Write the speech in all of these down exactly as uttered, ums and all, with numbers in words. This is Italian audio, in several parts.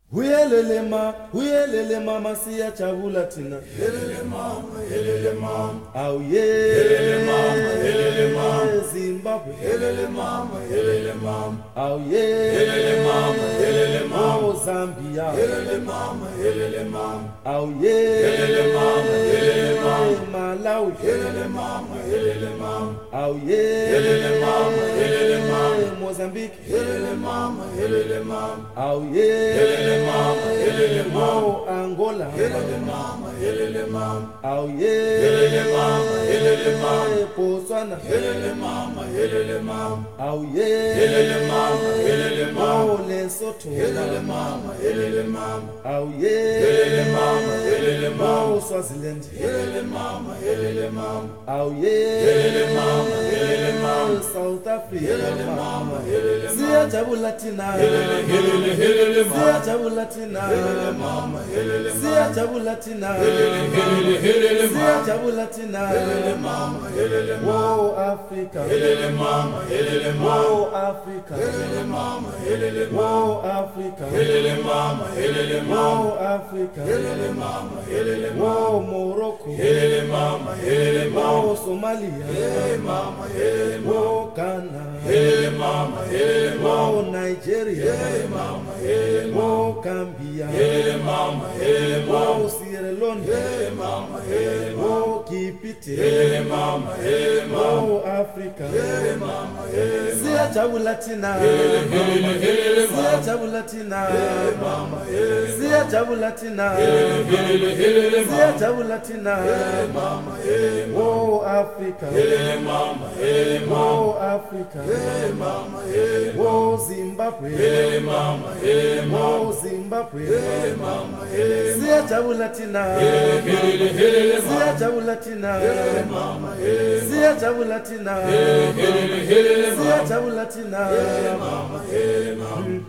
Uyelele ma, uyelele mama siyajabula thina. Yelele mama, yelele mama. Awuye. Yelele mama, yelele mama. Zimbabwe. Yelele mama, yelele mama. Awuye. Yelele mama, yelele mama. Oh Zambia. Yelele mama, yelele mama. Awuye. Yelele mama, yelele mama. Malawi. Yelele mama, yelele mama. Awuye. Yelele mama, yelele mama. Mozambique. Yelele mama, yelele mama. Awuye. Yelele mama, yelele mama. Oh Angola. Yelele mama, yelele mama. Awuye. Yelele mama, yelele mama. Botswana. Yelele mama, yelele mama. Awuye. Yelele mama, yelele mama. Oh Lesotho. Yelele mama, yelele mama. Awuye. Yelele mama, yelele mama. Oh Swaziland. Yelele mama, yelele mama. Awuye. Yelele mama, yelele mama. South Africa. Yelele mama, yelele mama. Siyajabula thina. Yelele, yelele, yelele mama. Siyajabula thina. Yelele mama, yelele mama. Siyajabula thina. Yelele, yelele, yelele mama. Siyajabula thina. Yelele mama, yelele mama. Oh Africa. Yelele mama, yelele mama. Oh Africa. Yelele mama, yelele mama. Oh Africa. Yelele mama, yelele mama. Oh Africa. Yelele mama, yelele mama. Oh Morocco. Yelele mama, yelele mama. Oh Somalia. Yelele mama, yelele mama. Oh Ghana. Yelele mama, yelele mama. Oh Nigeria. Yelele mama, yelele mama. Oh Gambia. Yelele mama, yelele mama. Oh Sierra Leone. Yelele mama, yelele mama. Oh Kipiti. Yelele mama, yelele mama. Oh Africa. Yelele mama, yelele mama. Siyajabula thina. Yelele mama, yelele mama. Siyajabula thina. Yelele mama, yelele mama. Siyajabula thina. Yelele, yelele mama. Siyajabula thina. Yelele mama, yelele mama. Oh Africa. Yelele mama, yelele mama. Oh Africa. Yelele mama, yelele mama. Oh Zimbabwe. Yelele mama, yelele mama. Oh Zimbabwe. Yelele mama, yelele mama. Siyajabula thina. Yelele, yelele mama. Siyajabula thina. Yelele mama, yelele mama. Siyajabula thina. Yelele, yelele mama. Siyajabula thina. Yelele mama, yelele mama.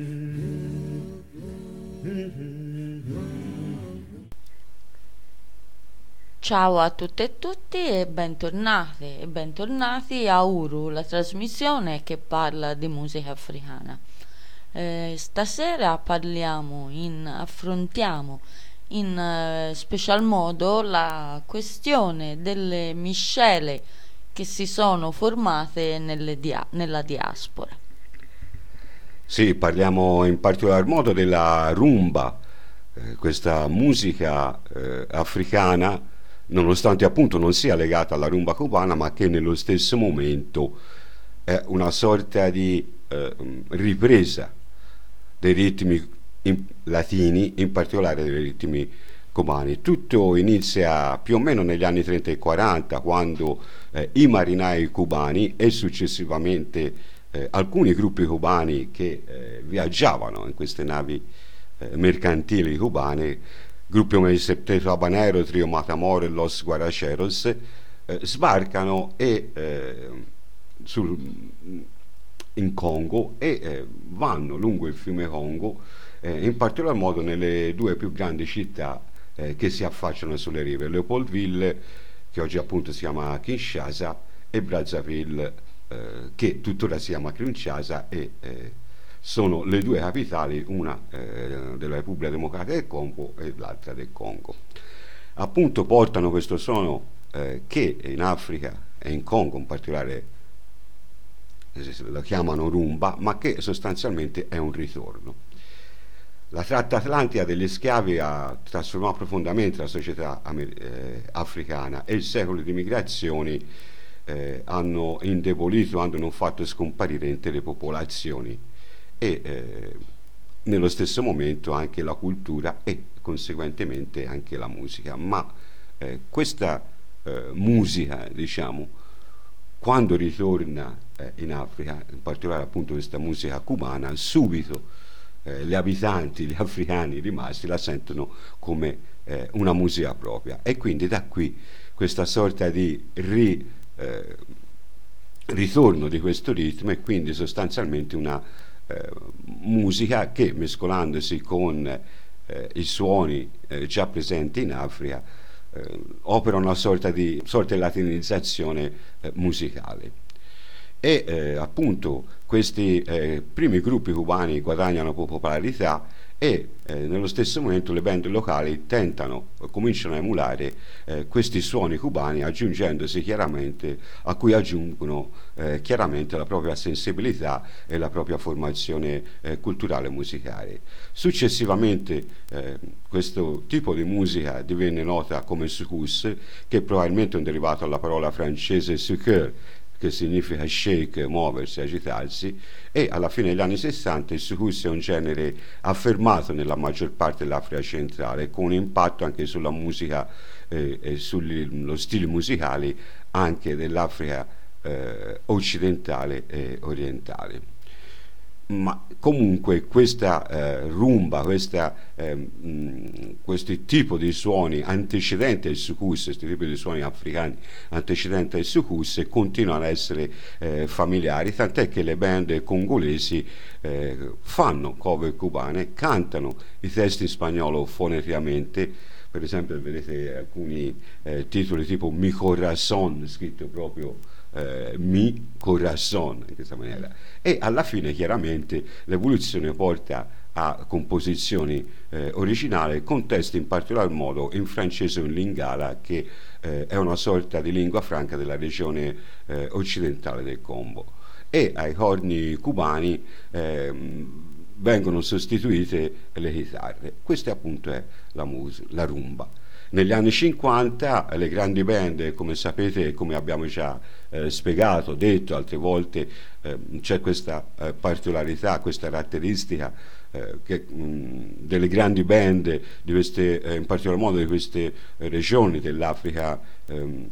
Ciao a tutte e tutti e bentornati e bentornati a Uru, la trasmissione che parla di musica africana. Eh, stasera parliamo in, affrontiamo in eh, special modo la questione delle miscele che si sono formate nelle dia- nella diaspora. Sì, parliamo in particolar modo della rumba, eh, questa musica eh, africana, nonostante appunto non sia legata alla rumba cubana, ma che nello stesso momento è una sorta di eh, ripresa dei ritmi in, latini, in particolare dei ritmi cubani. Tutto inizia più o meno negli anni trenta e quaranta, quando eh, i marinai cubani e successivamente eh, alcuni gruppi cubani che eh, viaggiavano in queste navi eh, mercantili cubane, gruppi come il Septeto Habanero, Trio Matamoros e Los Guaracheros, eh, sbarcano e, eh, sul, in Congo e eh, vanno lungo il fiume Congo, eh, in particolar modo nelle due più grandi città eh, che si affacciano sulle rive, Leopoldville, che oggi appunto si chiama Kinshasa, e Brazzaville, eh, che tuttora si chiama Kinshasa, e eh, sono le due capitali, una eh, della Repubblica Democratica del Congo e l'altra del Congo. Appunto portano questo suono eh, che in Africa e in Congo in particolare eh, lo chiamano rumba, ma che sostanzialmente è un ritorno. La tratta atlantica degli schiavi ha trasformato profondamente la società eh, africana, e i secoli di migrazioni eh, hanno indebolito, hanno non fatto scomparire intere popolazioni, e eh, nello stesso momento anche la cultura e conseguentemente anche la musica. Ma eh, questa eh, musica, diciamo, quando ritorna eh, in Africa, in particolare appunto questa musica cubana, subito eh, gli abitanti, gli africani rimasti la sentono come eh, una musica propria, e quindi da qui questa sorta di ri, eh, ritorno di questo ritmo, e quindi sostanzialmente una Eh, musica che, mescolandosi con eh, i suoni eh, già presenti in Africa, eh, opera una sorta di, sorta di latinizzazione eh, musicale. E eh, appunto questi eh, primi gruppi cubani guadagnano popolarità e eh, nello stesso momento le band locali tentano, cominciano a emulare eh, questi suoni cubani, aggiungendosi chiaramente, a cui aggiungono eh, chiaramente la propria sensibilità e la propria formazione eh, culturale e musicale. Successivamente eh, questo tipo di musica divenne nota come soukous, che probabilmente è un derivato dalla parola francese suceur, che significa shake, muoversi, agitarsi, e alla fine degli anni sessanta il soukous è un genere affermato nella maggior parte dell'Africa centrale, con un impatto anche sulla musica eh, e sullo stile musicale anche dell'Africa eh, occidentale e orientale. Ma comunque questa eh, rumba, questa, eh, mh, questo tipo di suoni antecedenti al soukous, questi tipi di suoni africani antecedenti al soukous continuano ad essere eh, familiari, tant'è che le band congolesi eh, fanno cover cubane, cantano i testi in spagnolo foneticamente. Per esempio vedete alcuni eh, titoli tipo Mi Corazón, scritto proprio Eh, mi corazón in questa maniera, e alla fine chiaramente l'evoluzione porta a composizioni eh, originali con testi in particolar modo in francese o in lingala, che eh, è una sorta di lingua franca della regione eh, occidentale del Congo, e ai corni cubani eh, vengono sostituite le chitarre. Questa appunto è la, mus- la rumba. Negli anni cinquanta le grandi band, come sapete e come abbiamo già eh, spiegato, detto altre volte, eh, c'è questa eh, particolarità, questa caratteristica eh, che, mh, delle grandi band, di queste, eh, in particolar modo di queste eh, regioni dell'Africa ehm,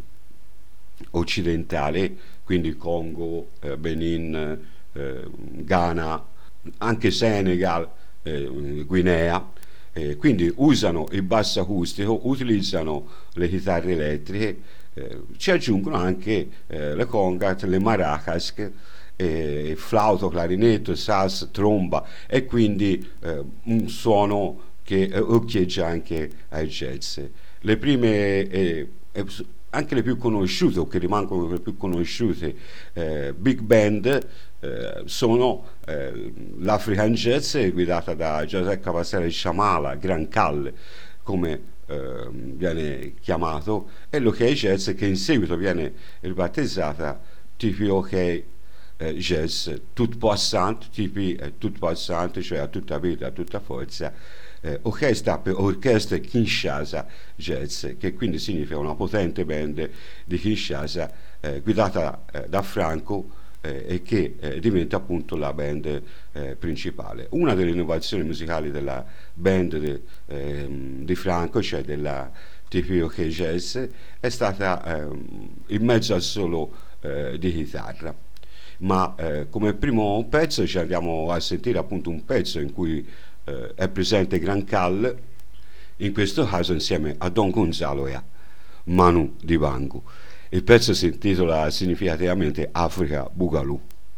occidentale, quindi Congo, eh, Benin, eh, Ghana, anche Senegal, eh, Guinea. Eh, quindi usano il basso acustico, utilizzano le chitarre elettriche, eh, ci aggiungono anche eh, le congas, le maracas, eh, flauto, clarinetto, sax, tromba, e quindi eh, un suono che eh, occhieggia anche ai jazz. Le prime, eh, eh, anche le più conosciute, o che rimangono le più conosciute, eh, big band, Eh, sono eh, l'African Jazz, guidata da Joseph Kabasele Chamala, Gran Cal, come eh, viene chiamato, e l'Ok Jazz, che in seguito viene ribattezzata tipi OK eh, Jazz, tout passant, tipi eh, tout passant, cioè a tutta vita, a tutta forza. Eh, OK sta per Orchestra Kinshasa Jazz, che quindi significa una potente band di Kinshasa eh, guidata eh, da Franco, Eh, e che eh, diventa appunto la band eh, principale. Una delle innovazioni musicali della band de, eh, di Franco, cioè della T P O K Jazz, è stata eh, il mezzo al solo eh, di chitarra. Ma eh, come primo pezzo ci andiamo a sentire appunto un pezzo in cui eh, è presente Gran Cal, in questo caso insieme a Don Gonzalo e a Manu Dibango. Il pezzo si intitola significativamente Africa Boogaloo.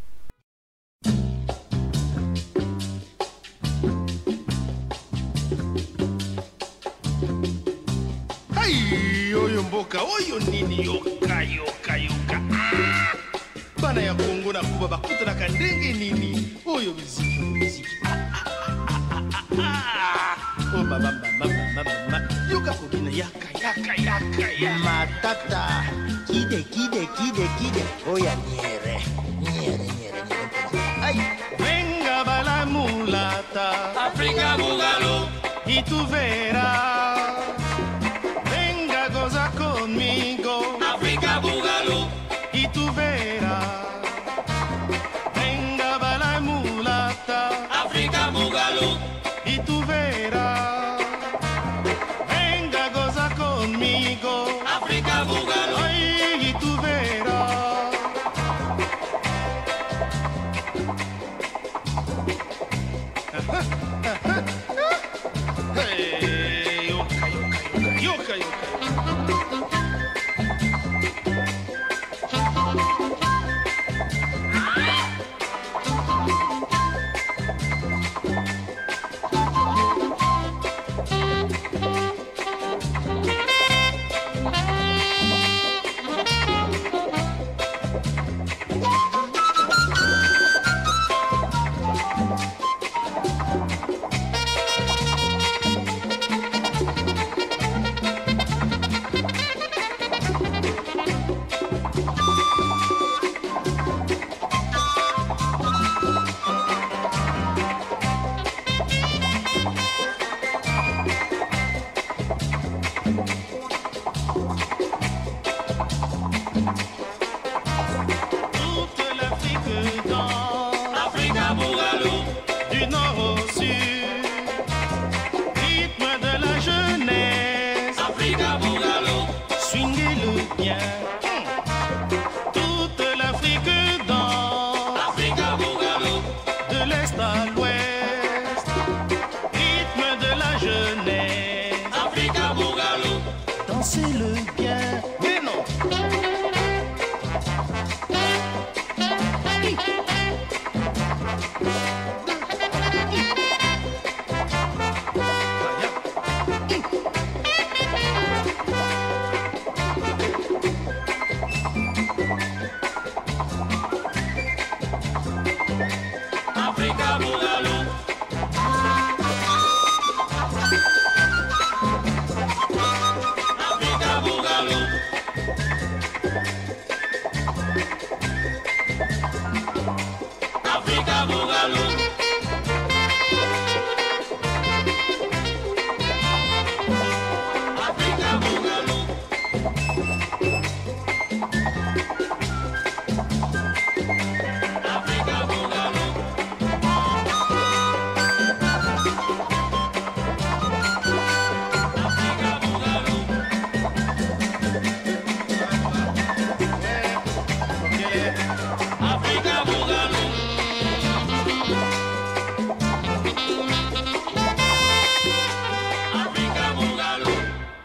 Ai, oyo mboka, oyo nini yoka yoka yoka. Ah! Bana ya Kongo na kuba bakuta na kandenge nini? Oyo muziki muziki. Ah, ah, ah, ah, ah. Oh mama mama mama mama. Yoka kokina yaka yaka yaka ya. Matata. Kide kide kide kide. Oya niere. Niere niere niere. Ay. Venga bala mulata. Africa Boogaloo. Y tú verás. Venga goza conmigo. Africa Boogaloo. Y tú verás. Venga bala mulata. Africa Boogaloo. Y tú verás. Venga goza conmigo. Africa Boogaloo. Ay, y tú verás. Hey, yoka, yoka, yoka, yoka, yoka. Toute l'Afrique danse, Africa Boogaloo, du nord au sud, rythme de la jeunesse, Africa Boogaloo, swingez-le bien. Toute l'Afrique danse, Africa Boogaloo, de l'est à l'ouest, rythme de la jeunesse, Africa Boogaloo, dansez-le bien. Mais non. Africa Boogaloo, Africa Boogaloo, Africa Boogaloo, Africa Boogaloo, Africa Boogaloo, Africa Boogaloo, Africa Boogaloo, Africa Boogaloo.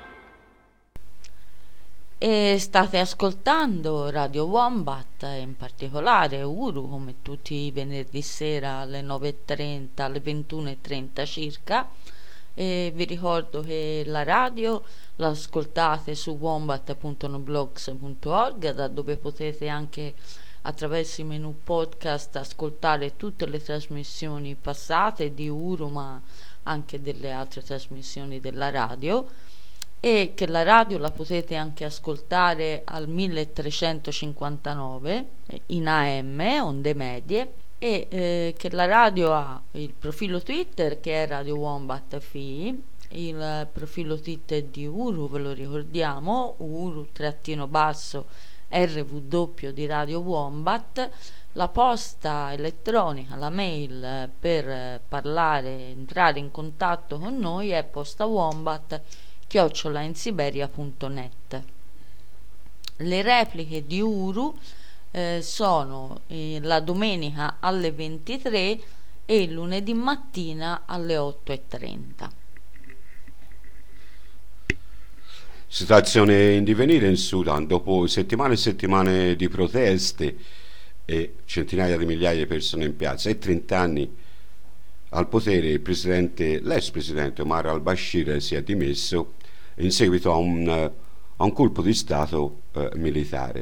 E state ascoltando Radio Wombat, in particolare Uru, come tutti i venerdì sera alle nove e trenta, alle ventuno e trenta circa. E vi ricordo che la radio l'ascoltate su wombat punto noblogs punto org, da dove potete anche attraverso i menu podcast ascoltare tutte le trasmissioni passate di Uru, ma anche delle altre trasmissioni della radio, e che la radio la potete anche ascoltare al milletrecentocinquantanove in A M, onde medie, e eh, che la radio ha il profilo Twitter che è Radio Wombat F I, il profilo Twitter di Uru, ve lo ricordiamo, Uru trattino basso R W di Radio Wombat, la posta elettronica, la mail per parlare, entrare in contatto con noi è postawombat chiocciola insiberia punto net. Le repliche di Uru eh, sono eh, la domenica alle ventitré e il lunedì mattina alle otto e trenta. Situazione in divenire in Sudan dopo settimane e settimane di proteste e centinaia di migliaia di persone in piazza e trenta anni al potere. Il presidente, l'ex presidente Omar al-Bashir si è dimesso in seguito a un, a un colpo di stato eh, militare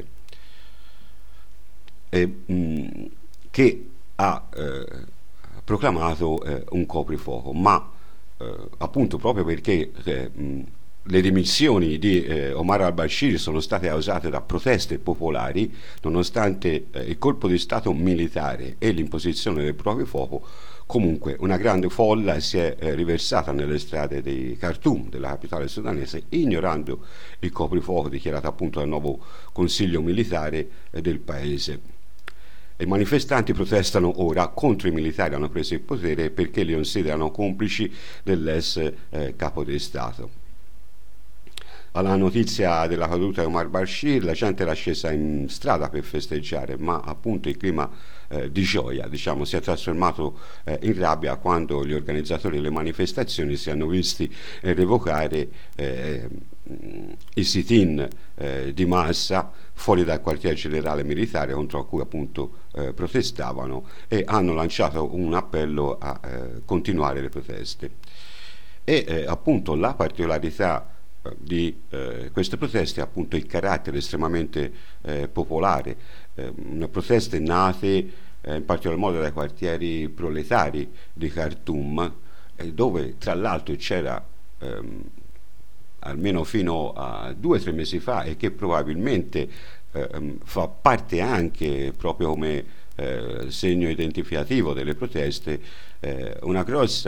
e, mh, che ha eh, proclamato eh, un coprifuoco, ma eh, appunto proprio perché eh, mh, le dimissioni di eh, Omar al-Bashir sono state causate da proteste popolari, nonostante eh, il colpo di stato militare e l'imposizione del proprio fuoco. Comunque una grande folla si è eh, riversata nelle strade di Khartoum, della capitale sudanese, ignorando il coprifuoco dichiarato appunto dal nuovo consiglio militare eh, del paese. I manifestanti protestano ora contro i militari che hanno preso il potere perché li considerano complici dell'ex eh, capo di Stato. Alla notizia della caduta di Omar al-Bashir la gente era scesa in strada per festeggiare, ma appunto il clima eh, di gioia, diciamo, si è trasformato eh, in rabbia quando gli organizzatori delle manifestazioni si hanno visti eh, revocare eh, i sit-in eh, di massa fuori dal quartier generale militare contro cui appunto eh, protestavano, e hanno lanciato un appello a eh, continuare le proteste. E eh, appunto la particolarità di eh, queste proteste è appunto il carattere estremamente eh, popolare, eh, proteste nate eh, in particolar modo dai quartieri proletari di Khartoum, eh, dove tra l'altro c'era ehm, almeno fino a due o tre mesi fa, e che probabilmente ehm, fa parte anche proprio come eh, segno identificativo delle proteste, eh, una grossa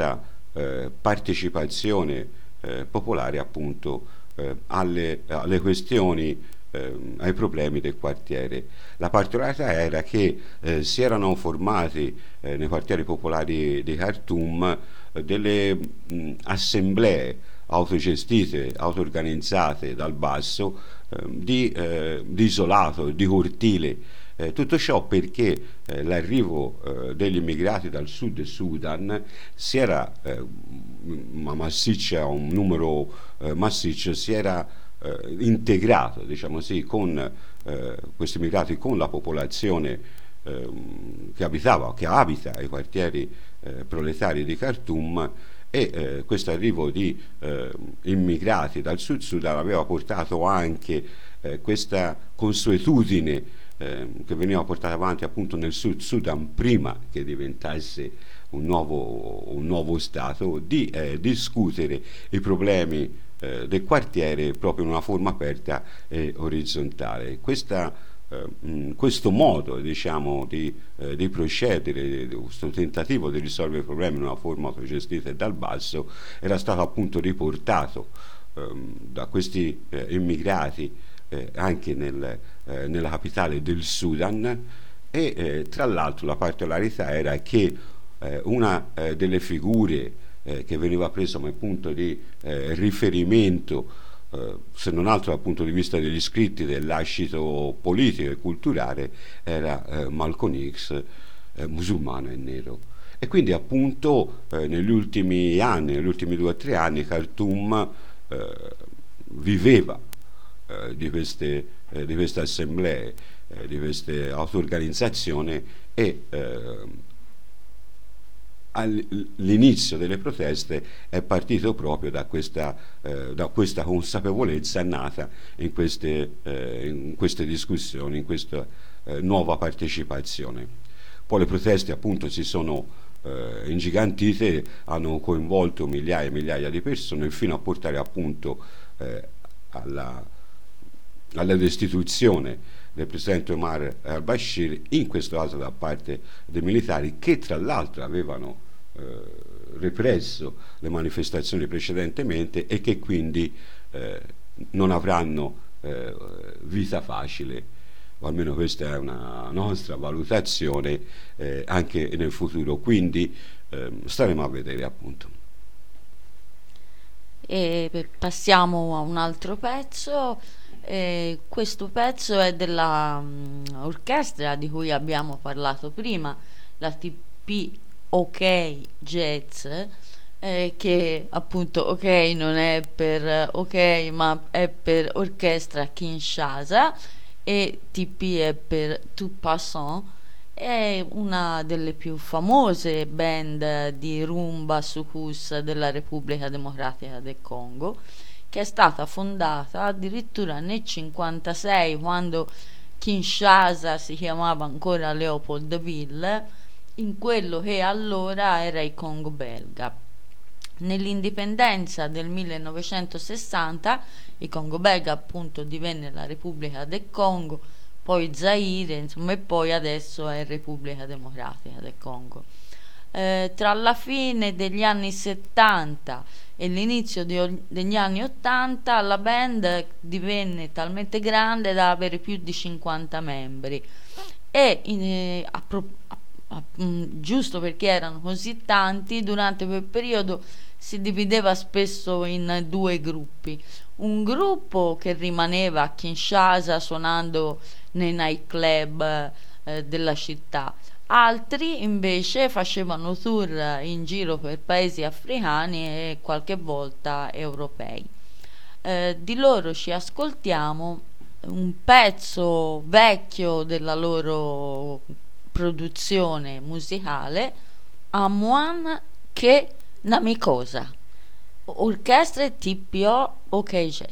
eh, partecipazione eh, popolare appunto eh, alle, alle questioni, eh, ai problemi del quartiere. La particolarità era che eh, si erano formati eh, nei quartieri popolari di Khartoum eh, delle mh, assemblee autogestite, auto-organizzate dal basso, eh, di, eh, di isolato, di cortile. Eh, tutto ciò perché eh, l'arrivo eh, degli immigrati dal sud Sudan si era eh, ma massiccia, un numero eh, massiccio, si era eh, integrato, diciamo così, con eh, questi immigrati, con la popolazione eh, che abitava, che abita ai quartieri eh, proletari di Khartoum, e eh, questo arrivo di eh, immigrati dal sud Sudan aveva portato anche eh, questa consuetudine eh, che veniva portata avanti appunto nel sud Sudan prima che diventasse un nuovo, un nuovo Stato, di eh, discutere i problemi eh, del quartiere proprio in una forma aperta e orizzontale. Questa Uh, questo modo, diciamo, di, uh, di procedere, questo tentativo di risolvere i problemi in una forma autogestita e dal basso, era stato appunto riportato um, da questi uh, immigrati uh, anche nel, uh, nella capitale del Sudan, e uh, tra l'altro la particolarità era che uh, una uh, delle figure uh, che veniva presa come punto di uh, riferimento, Uh, se non altro dal punto di vista degli scritti del lascito politico e culturale, era uh, Malcolm X, uh, musulmano e nero. E quindi appunto uh, negli ultimi anni, negli ultimi due o tre anni, Khartoum uh, viveva uh, di queste, uh, di queste assemblee, uh, di queste auto-organizzazioni, e uh, all'inizio delle proteste è partito proprio da questa, eh, da questa consapevolezza nata in queste, eh, in queste discussioni, in questa eh, nuova partecipazione. Poi le proteste appunto si sono eh, ingigantite, hanno coinvolto migliaia e migliaia di persone, fino a portare appunto eh, alla, alla destituzione del presidente Omar al-Bashir, in questo caso da parte dei militari, che tra l'altro avevano eh, represso le manifestazioni precedentemente e che quindi eh, non avranno eh, vita facile, o almeno questa è una nostra valutazione, eh, anche nel futuro. Quindi eh, staremo a vedere appunto. E passiamo a un altro pezzo. Eh, questo pezzo è della um, orchestra di cui abbiamo parlato prima, la T P OK Jazz, eh, che appunto OK non è per OK ma è per Orchestra Kinshasa, e T P è per Tout Passant. È una delle più famose band di rumba soukous della Repubblica Democratica del Congo, che è stata fondata addirittura nel cinquantasei, quando Kinshasa si chiamava ancora Leopoldville, in quello che allora era il Congo belga. Nell'indipendenza del millenovecentosessanta il Congo belga appunto divenne la Repubblica del Congo, poi Zaire, insomma, e poi adesso è Repubblica Democratica del Congo. Eh, tra la fine degli anni settanta e l'inizio di, degli anni ottanta la band divenne talmente grande da avere più di cinquanta membri, e in, eh, a, a, a, mh, giusto perché erano così tanti, durante quel periodo si divideva spesso in due gruppi: un gruppo che rimaneva a Kinshasa suonando nei nightclub eh, della città, altri invece facevano tour in giro per paesi africani e qualche volta europei. Eh, di loro ci ascoltiamo un pezzo vecchio della loro produzione musicale, Amoan che Namikosa, orchestra T P O OK Jazz.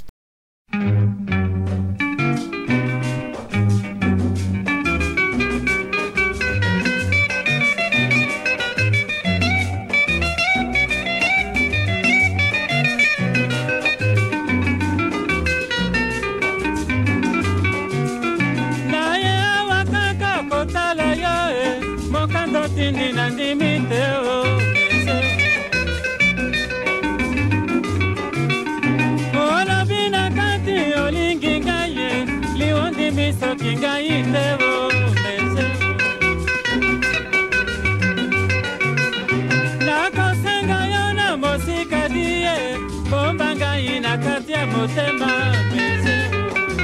na kati ya motema mesero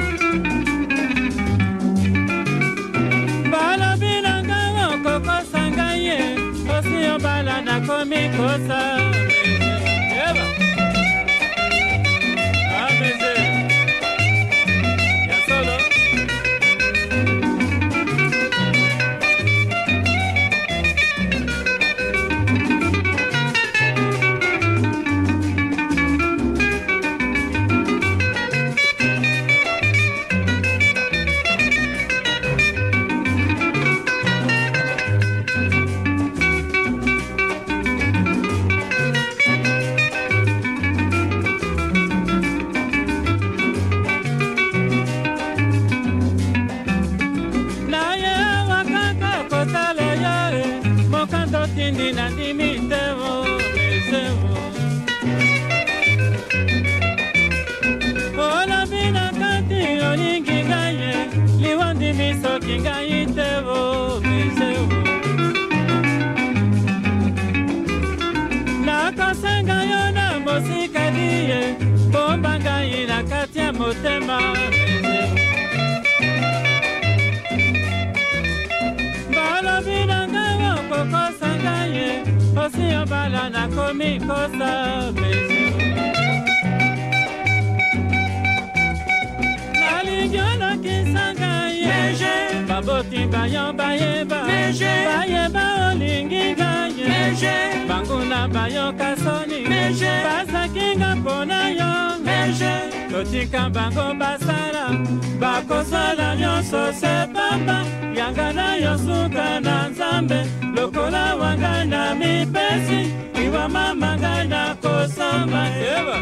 balobi na ngai okokosa ngai ye osi obala nakomi kosa mesero ah mesero ya solo motema balobi na ngai okokosa ngai ye osi obala nakomi kosa nalingi olokisa ngai ye baboti bayo bayeba bayeba olingi ngai ye banguna bayoka soni basakinga mpona yo totika bango basala bakosala nyonso se pamba yanga na yo suka na nzambe lokola wanga na mipesi iwa mama ngai na kosamba eba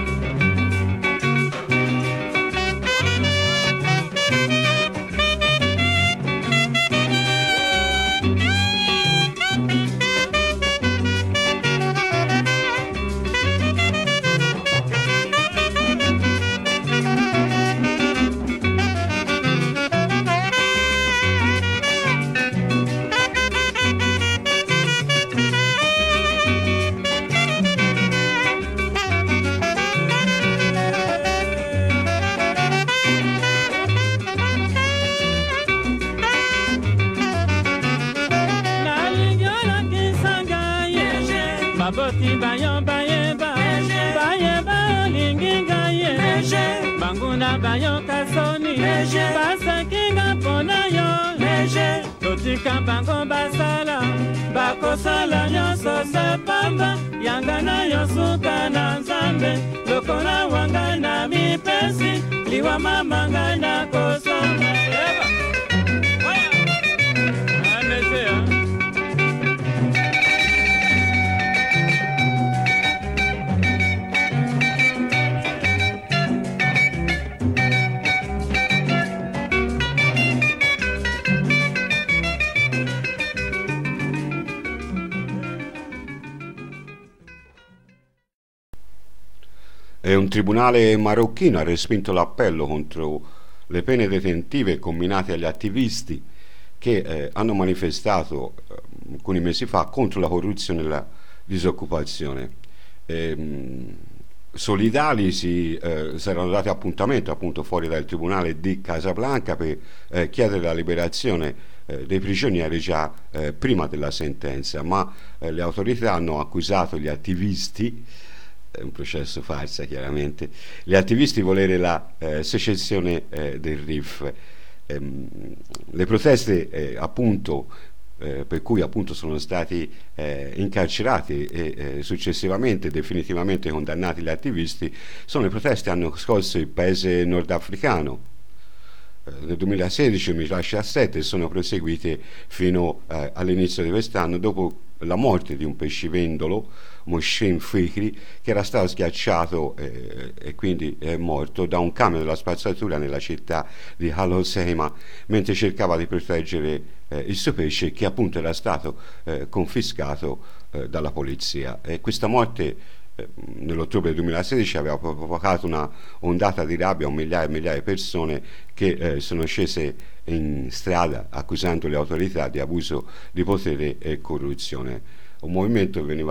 baboti bayo bayeba bayeba olingi ngai ye banguna bayoka soni basakinga mpona yo totika bango basala bakosala nyonso se pamba yanga na yo suka na nzambe lokola wanga na mipesi liwa mama ngai na kosamba E un tribunale marocchino ha respinto l'appello contro le pene detentive comminate agli attivisti che eh, hanno manifestato eh, alcuni mesi fa contro la corruzione e la disoccupazione. E, mh, solidali si eh, saranno dati appuntamento appunto fuori dal tribunale di Casablanca per eh, chiedere la liberazione eh, dei prigionieri già eh, prima della sentenza, ma eh, le autorità hanno accusato gli attivisti, è un processo farsa chiaramente, gli attivisti di volere la eh, secessione eh, del R I F. Ehm, le proteste eh, appunto eh, per cui appunto sono stati eh, incarcerati e eh, successivamente definitivamente condannati gli attivisti sono le proteste che hanno scosso il paese nordafricano eh, nel duemilasedici, duemiladiciassette e sono proseguite fino eh, all'inizio di quest'anno, dopo la morte di un pescivendolo, Moshin Fikri, che era stato schiacciato eh, e quindi è morto da un camion della spazzatura nella città di Al Hoceima mentre cercava di proteggere eh, il suo pesce, che appunto era stato eh, confiscato eh, dalla polizia. E questa morte eh, nell'ottobre duemilasedici aveva provocato una ondata di rabbia a migliaia e migliaia di persone che eh, sono scese in strada accusando le autorità di abuso di potere e corruzione. Un movimento veniva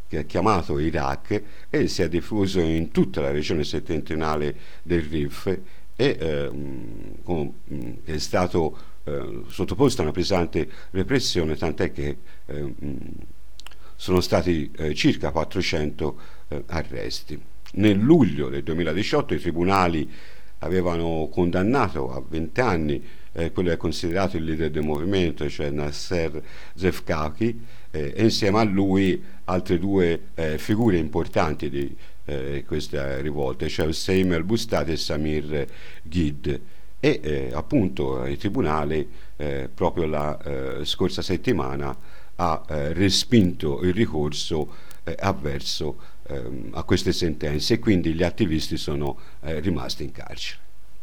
che è chiamato Iraq e si è diffuso in tutta la regione settentrionale del Rif e ehm, con, è stato eh, sottoposto a una pesante repressione, tant'è che ehm, sono stati eh, circa quattrocento eh, arresti. Nel luglio del duemiladiciotto i tribunali avevano condannato a venti anni eh, quello che è considerato il leader del movimento, cioè Nasser Zefkaki, eh, e insieme a lui altre due eh, figure importanti di eh, questa rivolta, cioè Hossein el-Bustati e Samir Ghid. E eh, appunto il tribunale eh, proprio la eh, scorsa settimana ha eh, respinto il ricorso eh, avverso ehm, a queste sentenze e quindi gli attivisti sono eh, rimasti in carcere.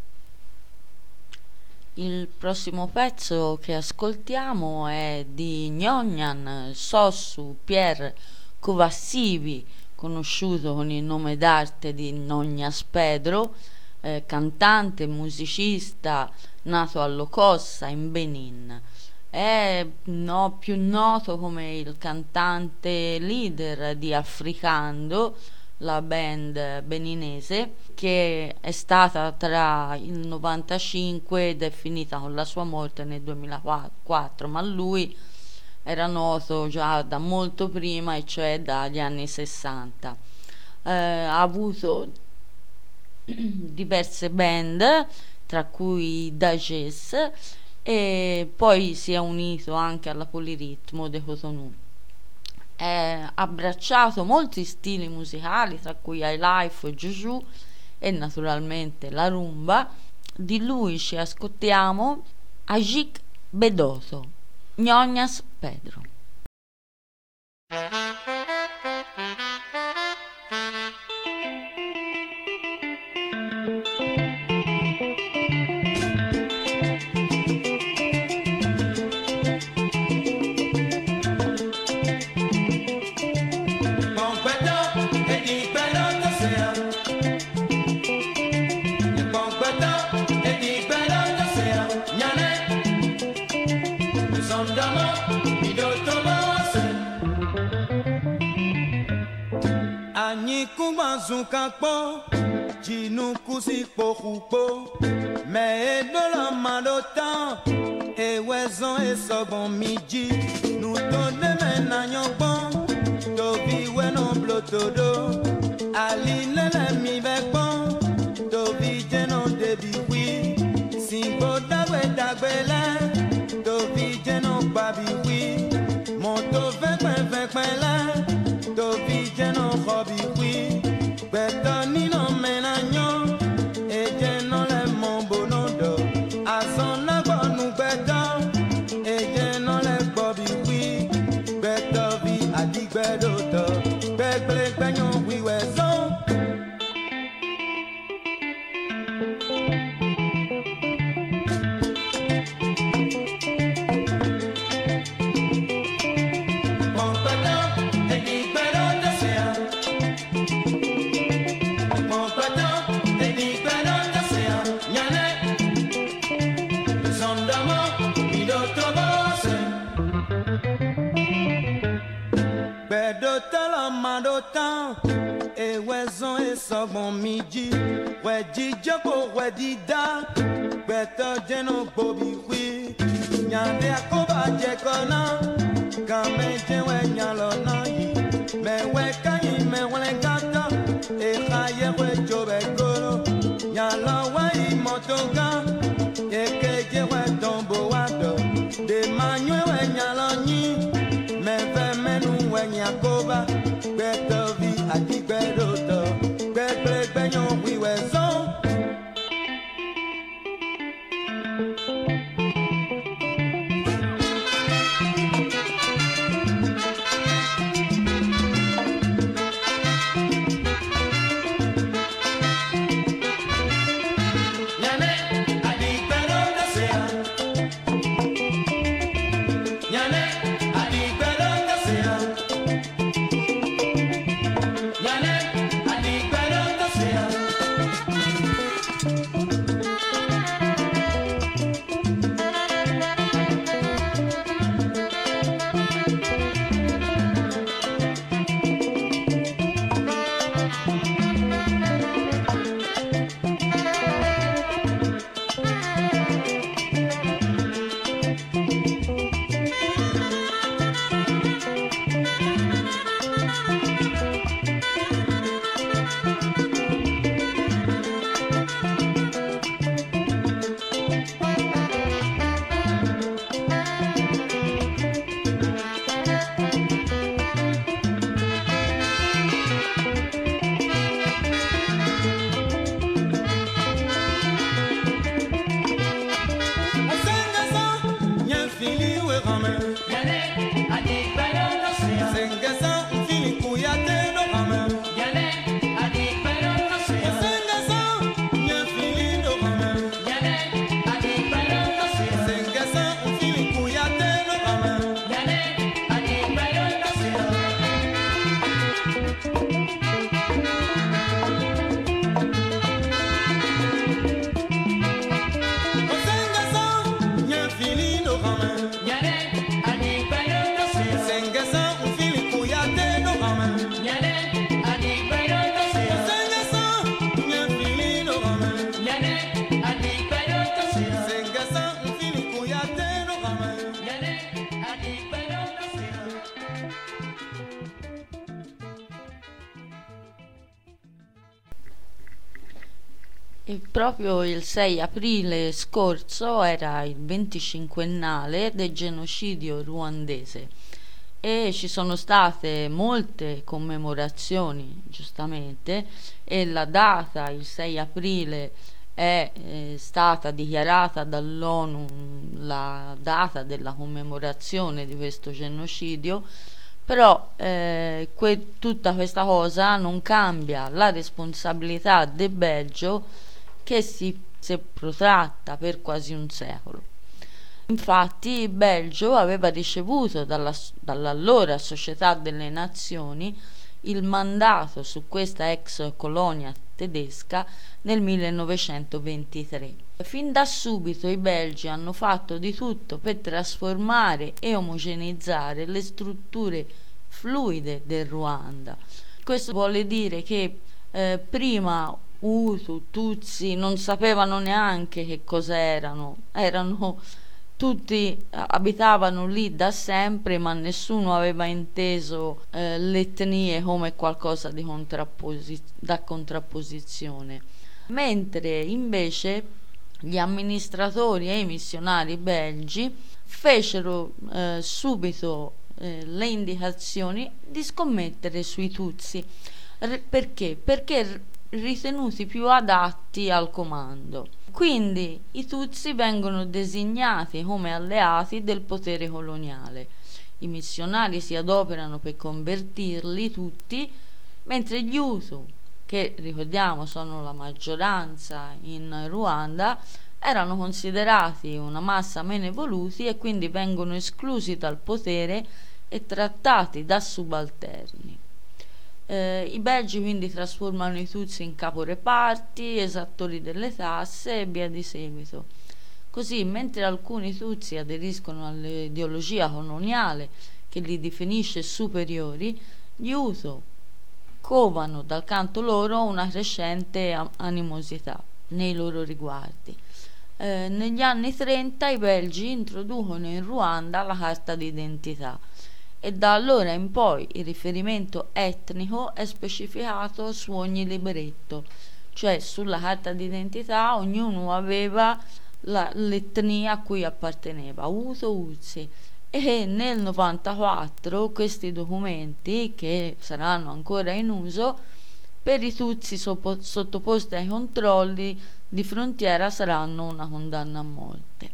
Il prossimo pezzo che ascoltiamo è di Gnognan Sossu Pierre Covassivi, conosciuto con il nome d'arte di Nognas Pedro, eh, cantante, musicista, nato a Lokossa in Benin. È no, più noto come il cantante leader di Africando, la band beninese, che è stata tra il novantacinque ed è finita con la sua morte nel duemilaquattro, ma lui era noto già da molto prima, e cioè dagli anni sessanta. Eh, ha avuto diverse band, tra cui Dages, e poi si è unito anche alla Poliritmo de Cotonou. Ha abbracciato molti stili musicali, tra cui highlife, juju e naturalmente la rumba. Di lui ci ascoltiamo Ajik Bedoto, Gnognas Pedro. Zukakpo, jinukusi pokukpo, mais de la malota, et wezon et sogon midi, nous donne menagnon bon, dovi wenon blotodo, aline le mi bekbon, dovi jenon debi wi, simbo dagwe dagwele, dovi jenon babi wi, monto vekwen vekwen la, dovi jenon hobi wi. Beto nino menagnon, e jeno le mon bonodo. A son la bonu beto, e jeno le bobi wi. Beto vi adik bedoto, bek blek benyon wi wezon. E wezon e sogbon midi, we di joko we di da, beto jeno bobi wi, nyande akoba jekona, kame jewe nyalona yi, me we kanyi me wale gata, e khaye we jobe kolo, nyala we motoga, e ke jewe tombo wado, de manywe we nyalonyi, me ve menu we nyakoba. Beto vi ati bedoto, beble benyon wi wezon. E proprio il sei aprile scorso era il venticinquennale del genocidio ruandese e ci sono state molte commemorazioni, giustamente, e la data, il sei aprile, è eh, stata dichiarata dall'ONU la data della commemorazione di questo genocidio. Però eh, que- tutta questa cosa non cambia la responsabilità del Belgio, che si, si è protratta per quasi un secolo. Infatti il Belgio aveva ricevuto dalla, dall'allora Società delle Nazioni il mandato su questa ex colonia tedesca nel millenovecentoventitré. Fin da subito i belgi hanno fatto di tutto per trasformare e omogeneizzare le strutture fluide del Ruanda. Questo vuole dire che eh, prima Hutu, Tutsi non sapevano neanche che cosa erano, erano tutti abitavano lì da sempre, ma nessuno aveva inteso eh, le etnie come qualcosa di contrapposi- da contrapposizione. Mentre invece gli amministratori e i missionari belgi fecero eh, subito eh, le indicazioni di scommettere sui Tutsi. R- perché? Perché ritenuti più adatti al comando. Quindi i Tutsi vengono designati come alleati del potere coloniale. I missionari si adoperano per convertirli tutti, mentre gli Hutu, che ricordiamo sono la maggioranza in Ruanda, erano considerati una massa meno evoluti e quindi vengono esclusi dal potere e trattati da subalterni. Eh, I belgi quindi trasformano i Tutsi in caporeparti, esattori delle tasse e via di seguito. Così, mentre alcuni Tutsi aderiscono all'ideologia coloniale che li definisce superiori, gli Hutu covano dal canto loro una crescente animosità nei loro riguardi. Eh, negli anni trenta i belgi introducono in Ruanda la carta d'identità e da allora in poi il riferimento etnico è specificato su ogni libretto, cioè sulla carta d'identità ognuno aveva la, l'etnia a cui apparteneva, Hutu, Tutsi, e nel novantaquattro questi documenti, che saranno ancora in uso, per i Tutsi soppo, sottoposti ai controlli di frontiera saranno una condanna a morte.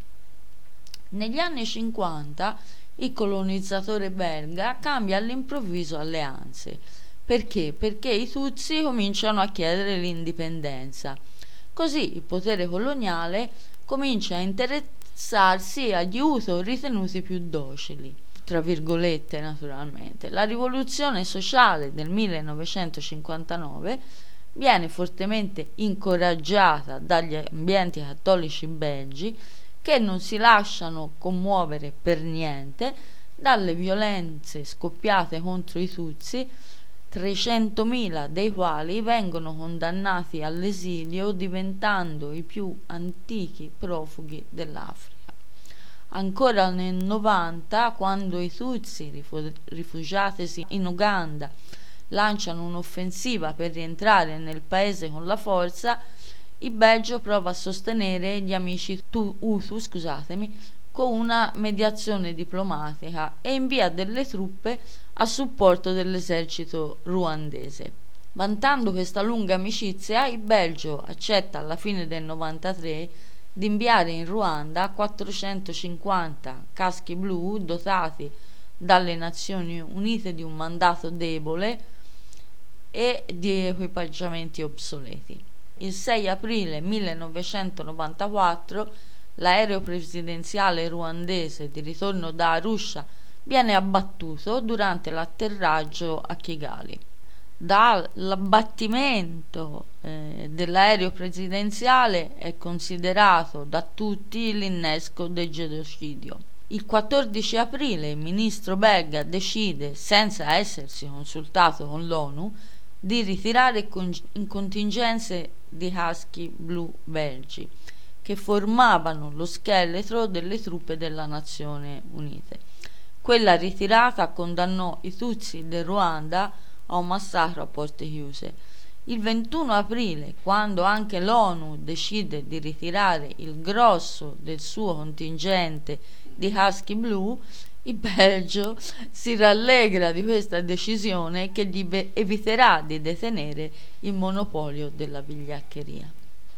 Negli anni cinquanta il colonizzatore belga cambia all'improvviso alleanze. Perché? Perché i Tutsi cominciano a chiedere l'indipendenza. Così il potere coloniale comincia a interessarsi agli Hutu ritenuti più docili, tra virgolette naturalmente. La rivoluzione sociale del millenovecentocinquantanove viene fortemente incoraggiata dagli ambienti cattolici belgi, che non si lasciano commuovere per niente dalle violenze scoppiate contro i Tutsi, trecentomila dei quali vengono condannati all'esilio, diventando i più antichi profughi dell'Africa. Ancora nel novanta, quando i Tutsi, rifugiatisi in Uganda, lanciano un'offensiva per rientrare nel paese con la forza, il Belgio prova a sostenere gli amici Hutu, scusatemi, con una mediazione diplomatica e invia delle truppe a supporto dell'esercito ruandese. Vantando questa lunga amicizia, il Belgio accetta alla fine del novantatré di inviare in Ruanda quattrocentocinquanta caschi blu dotati dalle Nazioni Unite di un mandato debole e di equipaggiamenti obsoleti. Il sei aprile millenovecentonovantaquattro l'aereo presidenziale ruandese di ritorno da Arusha viene abbattuto durante l'atterraggio a Kigali. Dall'abbattimento eh, dell'aereo presidenziale è considerato da tutti l'innesco del genocidio. Il quattordici aprile il ministro belga decide, senza essersi consultato con l'ONU, di ritirare in contingenze di caschi blu belgi che formavano lo scheletro delle truppe della Nazione Unite. Quella ritirata condannò i Tutsi del Ruanda a un massacro a porte chiuse. Il ventuno aprile, quando anche l'ONU decide di ritirare il grosso del suo contingente di Husky Blue, il Belgio si rallegra di questa decisione che gli be- eviterà di detenere il monopolio della vigliaccheria.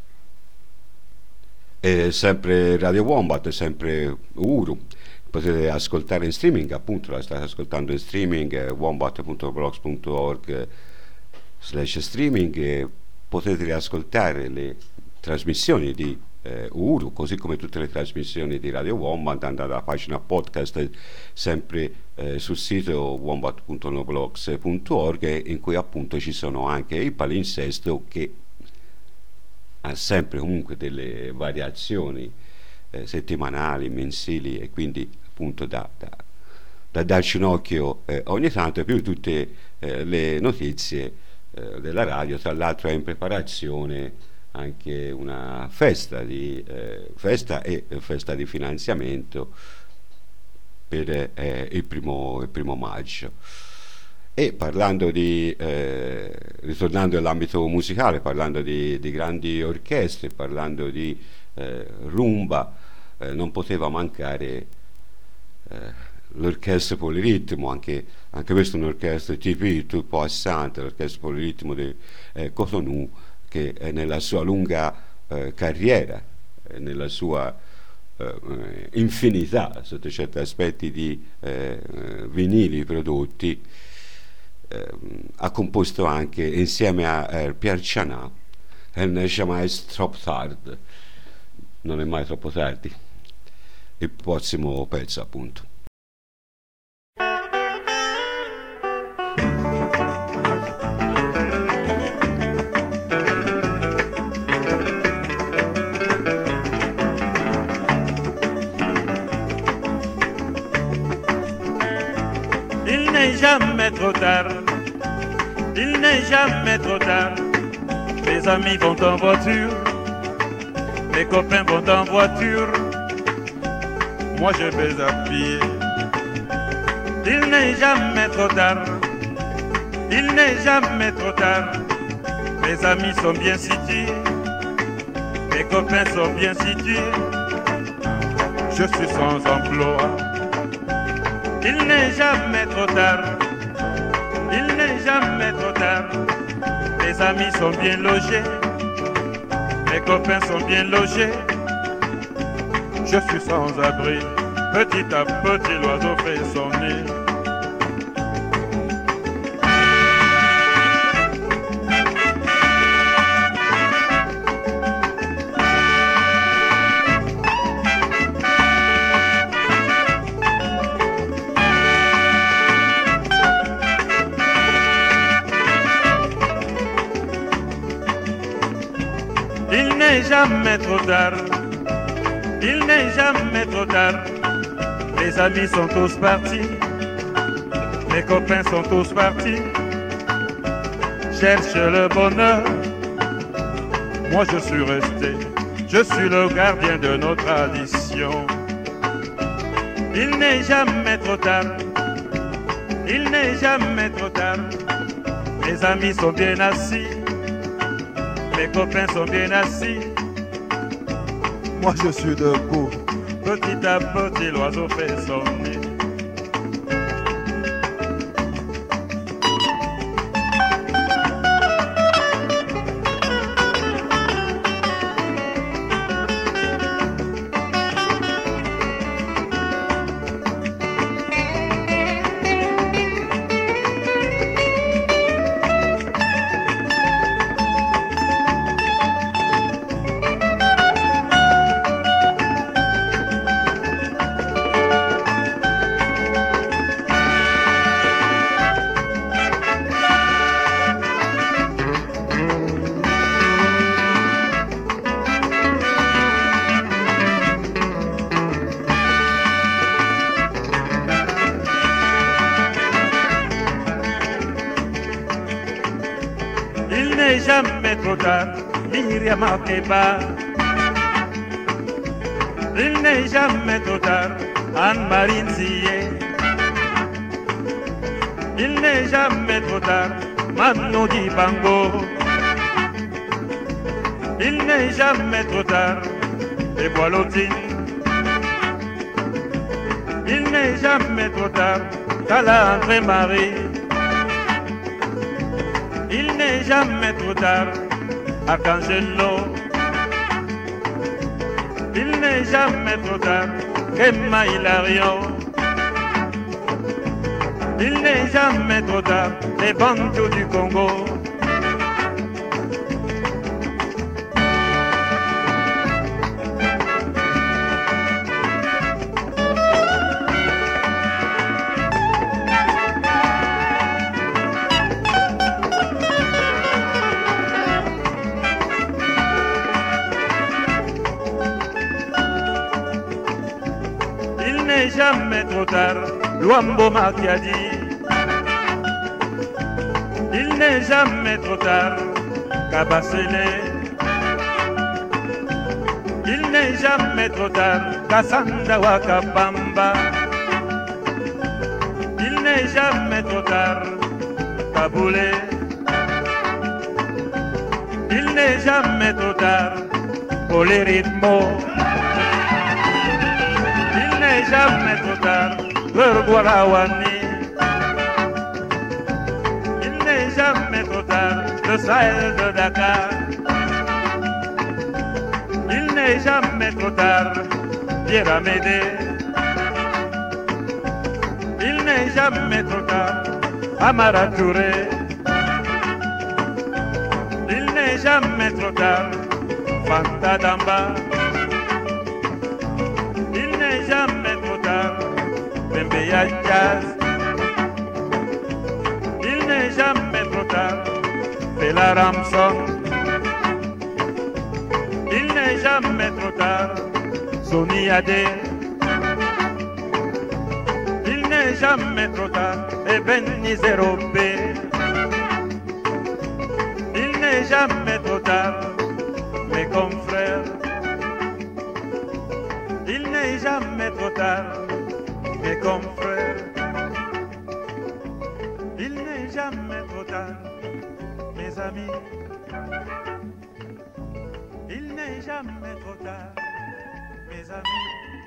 È sempre Radio Wombat, è sempre Uru. Potete ascoltare in streaming, appunto la state ascoltando in streaming, eh, wombat punto blogs punto org slash streaming, e potete riascoltare le trasmissioni di eh, Uru, così come tutte le trasmissioni di Radio Wombat, andando alla pagina podcast sempre eh, sul sito wombat punto noblogs punto org, in cui appunto ci sono anche il palinsesto, che ha sempre comunque delle variazioni eh, settimanali, mensili, e quindi appunto da, da, da darci un occhio eh, ogni tanto, più tutte eh, le notizie eh, della radio. Tra l'altro è in preparazione anche una festa di eh, festa e festa di finanziamento per eh, il, primo, il primo maggio. E parlando di eh, ritornando all'ambito musicale, parlando di, di grandi orchestre, parlando di eh, rumba, eh, non poteva mancare eh, l'orchestra Poliritmo, anche, anche questa è un'orchestra tipica, un po' assante, l'orchestra Poliritmo di eh, Cotonou, che eh, nella sua lunga eh, carriera, eh, nella sua eh, infinità sotto certi aspetti di eh, vinili prodotti, eh, ha composto anche insieme a eh, Pierre Chanat un jamais trop tard, non è mai troppo tardi, il prossimo pezzo appunto. Il n'est jamais trop tard, il n'est jamais trop tard. Mes amis vont en voiture, mes copains vont en voiture, moi je vais à pied. Il n'est jamais trop tard, il n'est jamais trop tard. Mes amis sont bien situés, mes copains sont bien situés, je suis sans emploi. Il n'est jamais trop tard, il n'est jamais trop tard. Mes amis sont bien logés, mes copains sont bien logés, je suis sans abri. Petit à petit l'oiseau fait son nid. Il n'est jamais trop tard, il n'est jamais trop tard. Mes amis sont tous partis, mes copains sont tous partis. Cherche le bonheur, moi je suis resté, je suis le gardien de nos traditions. Il n'est jamais trop tard, il n'est jamais trop tard. Mes amis sont bien assis, mes copains sont bien assis, moi je suis debout, petit à petit l'oiseau fait son nid. Il n'est jamais trop tard, Myriam Makeba. Il n'est jamais trop tard, Anne-Marie Nzié. Il n'est jamais trop tard, Manu Dibango. Il n'est jamais trop tard, et Boilotine. Il n'est jamais trop tard, qu'à la André Marie. Il n'est jamais trop tard, Arcangelo. Il n'est jamais trop tard, Emma Hilario. Il n'est jamais trop tard, les bandios du Congo. Il n'est jamais trop tard, Luambo Macchiadi. Il n'est jamais trop tard, Kabasele. Il n'est jamais trop tard, Kassanda Wakabamba. Il n'est jamais trop tard, Kaboulé. Il n'est jamais trop tard, Poleritmo. Il n'est jamais trop tard, Gorgwarawani. Il n'est jamais trop tard, le Sahel de Dakar. Il n'est jamais trop tard, Pierre Amédée. Il n'est jamais trop tard, Amara Touré. Il n'est jamais trop tard, Fanta Damba. Il n'est jamais trop tard, Bembeya Jazz. Il n'est jamais trop tard, Bella Ramson. Il n'est jamais trop tard, Sony Adé. Il n'est jamais trop tard, Ebenezer Obey. Il n'est jamais trop tard, mes confrères. Il n'est jamais trop tard, mes confrères. Il n'est jamais trop tard, mes amis. Il n'est jamais trop tard, mes amis.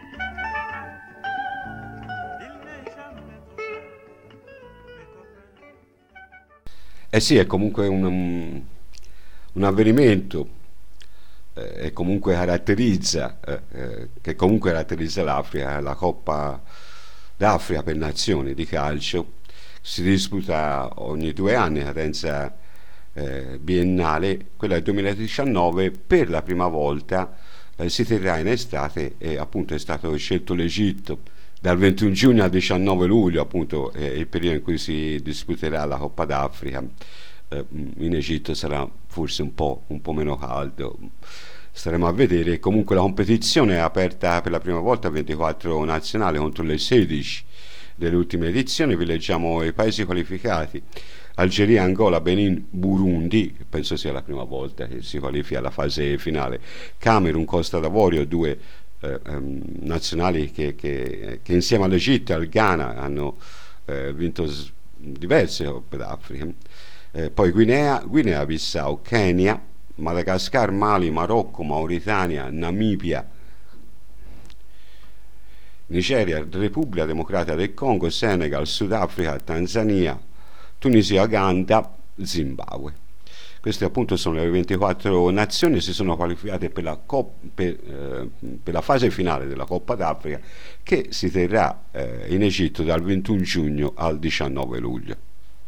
Il n'est jamais trop tard, mes copains. Eh sì, è comunque un, un, un avvenimento eh, e comunque caratterizza eh, eh, che comunque caratterizza l'Africa, la Coppa d'Africa per Nazioni di calcio. Si disputa ogni due anni, cadenza eh, biennale. Quella del duemiladiciannove per la prima volta eh, si terrà in estate e appunto è stato scelto l'Egitto dal ventuno giugno al diciannove luglio, appunto è il periodo in cui si disputerà la Coppa d'Africa. Eh, in Egitto sarà forse un po', un po' meno caldo, staremo a vedere. Comunque la competizione è aperta per la prima volta a ventiquattro nazionali contro le sedici delle ultime edizioni. Vi leggiamo i paesi qualificati: Algeria, Angola, Benin, Burundi, che penso sia la prima volta che si qualifica alla fase finale, Camerun, Costa d'Avorio, due eh, um, nazionali che, che, che insieme all'Egitto e al Ghana hanno eh, vinto s- diverse Coppe d'Africa. Eh, poi Guinea, Guinea Bissau, Kenya, Madagascar, Mali, Marocco, Mauritania, Namibia, Nigeria, Repubblica Democratica del Congo, Senegal, Sudafrica, Tanzania, Tunisia, Uganda, Zimbabwe. Queste appunto sono le ventiquattro nazioni che si sono qualificate per la, Cop- per, eh, per la fase finale della Coppa d'Africa, che si terrà eh, in Egitto dal ventuno giugno al diciannove luglio.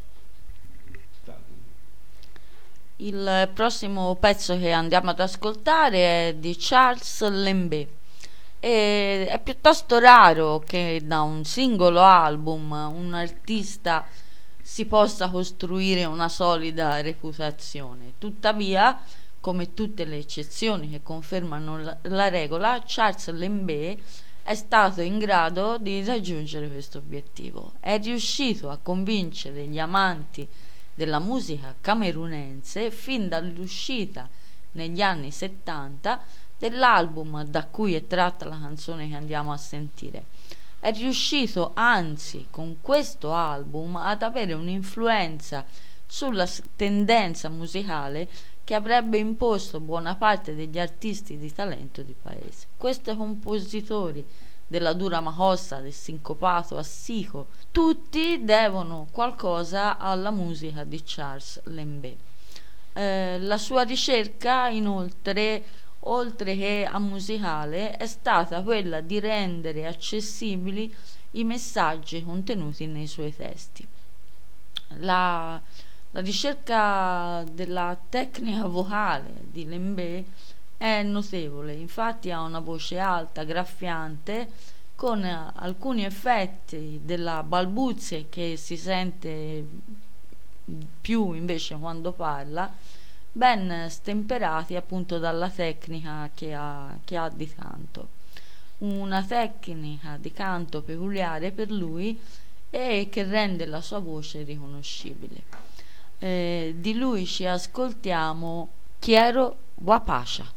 Il prossimo pezzo che andiamo ad ascoltare è di Charles Lembé. E è piuttosto raro che da un singolo album un artista si possa costruire una solida reputazione. Tuttavia, come tutte le eccezioni che confermano la, la regola, Charles Lembé è stato in grado di raggiungere questo obiettivo. È riuscito a convincere gli amanti della musica camerunense fin dall'uscita negli anni settanta dell'album da cui è tratta la canzone che andiamo a sentire. È riuscito anzi con questo album ad avere un'influenza sulla tendenza musicale che avrebbe imposto buona parte degli artisti di talento di paese. Questi compositori della dura mahossa, del sincopato assico, tutti devono qualcosa alla musica di Charles Lembé. Eh, la sua ricerca, inoltre, oltre che a musicale, è stata quella di rendere accessibili i messaggi contenuti nei suoi testi. La, la ricerca della tecnica vocale di Lembé è notevole, infatti ha una voce alta, graffiante, con alcuni effetti della balbuzie che si sente più invece quando parla, ben stemperati appunto dalla tecnica che ha, che ha di canto. Una tecnica di canto peculiare per lui e che rende la sua voce riconoscibile. Eh, di lui ci ascoltiamo Quiero Guapacha.